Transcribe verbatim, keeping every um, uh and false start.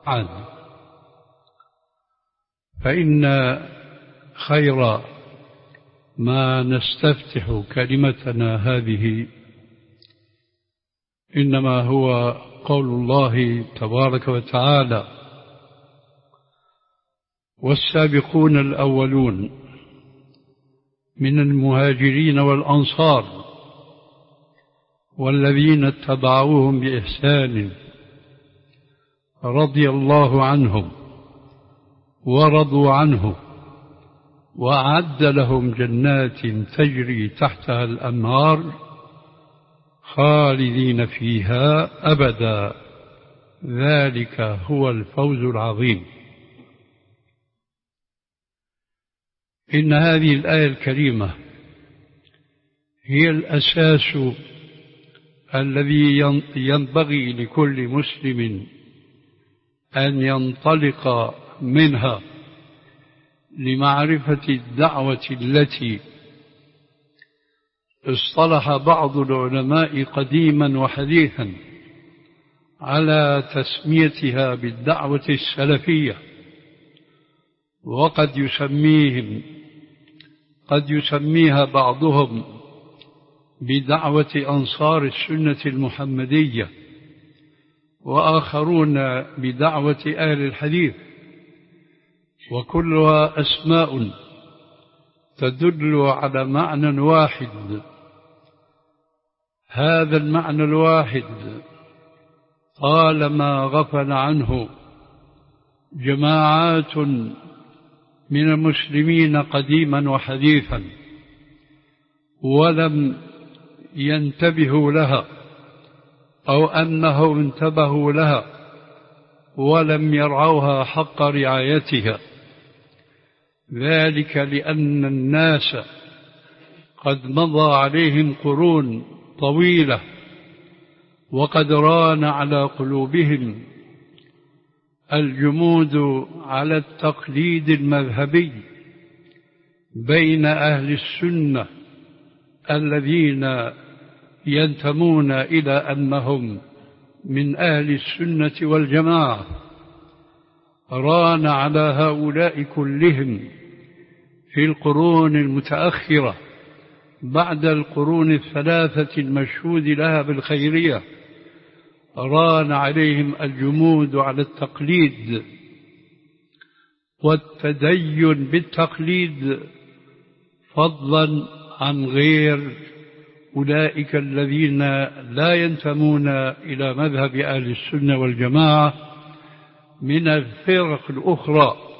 بعد، فإن خير ما نستفتح كلمتنا هذه إنما هو قول الله تبارك وتعالى: والسابقون الأولون من المهاجرين والأنصار والذين اتبعوهم بإحسان رضي الله عنهم ورضوا عنه وأعد لهم جنات تجري تحتها الأنهار خالدين فيها أبدا ذلك هو الفوز العظيم. إن هذه الآية الكريمة هي الأساس الذي ينبغي لكل مسلم أن ينطلق منها لمعرفة الدعوة التي اصطلح بعض العلماء قديما وحديثا على تسميتها بالدعوة السلفية، وقد يسميهم قد يسميها بعضهم بدعوة أنصار السنة المحمدية، وآخرون بدعوة أهل الحديث، وكلها أسماء تدل على معنى واحد. هذا المعنى الواحد طالما غفل عنه جماعات من المسلمين قديما وحديثا ولم ينتبهوا لها، أو أنهم انتبهوا لها ولم يرعوها حق رعايتها، ذلك لأن الناس قد مضى عليهم قرون طويلة وقد ران على قلوبهم الجمود على التقليد المذهبي بين أهل السنة الذين ينتمون إلى أنهم من أهل السنة والجماعة. ران على هؤلاء كلهم في القرون المتأخرة بعد القرون الثلاثة المشهود لها بالخيرية، ران عليهم الجمود على التقليد والتدين بالتقليد، فضلا عن غير أولئك الذين لا ينتمون إلى مذهب أهل السنة والجماعة من الفرق الأخرى